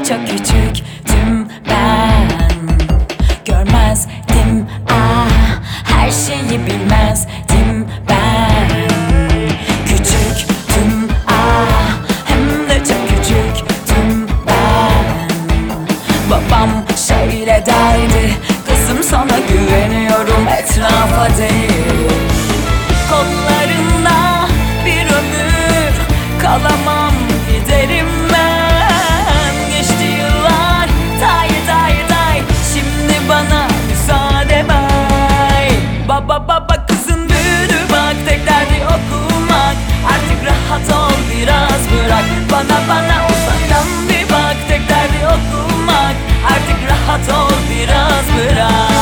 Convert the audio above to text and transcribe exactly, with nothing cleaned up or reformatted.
çok küçüktüm ben. Görmezdim ah, her şeyi bilmezdim ben. Küçüktüm ah, hem de çok küçüktüm ben. Babam şöyle derdi: kızım sana güveniyorum, etrafa değil. Kollarında bir ömür kalamam, giderim ben. Geçti yıllar, day day day, şimdi bana müsaade bay. Baba baba kızın büyüdü bak, tek derdi okumak. Artık rahat ol, biraz bırak. Bana bana uzaktan bir bak, tek derdi okumak. Artık rahat ol, biraz bırak.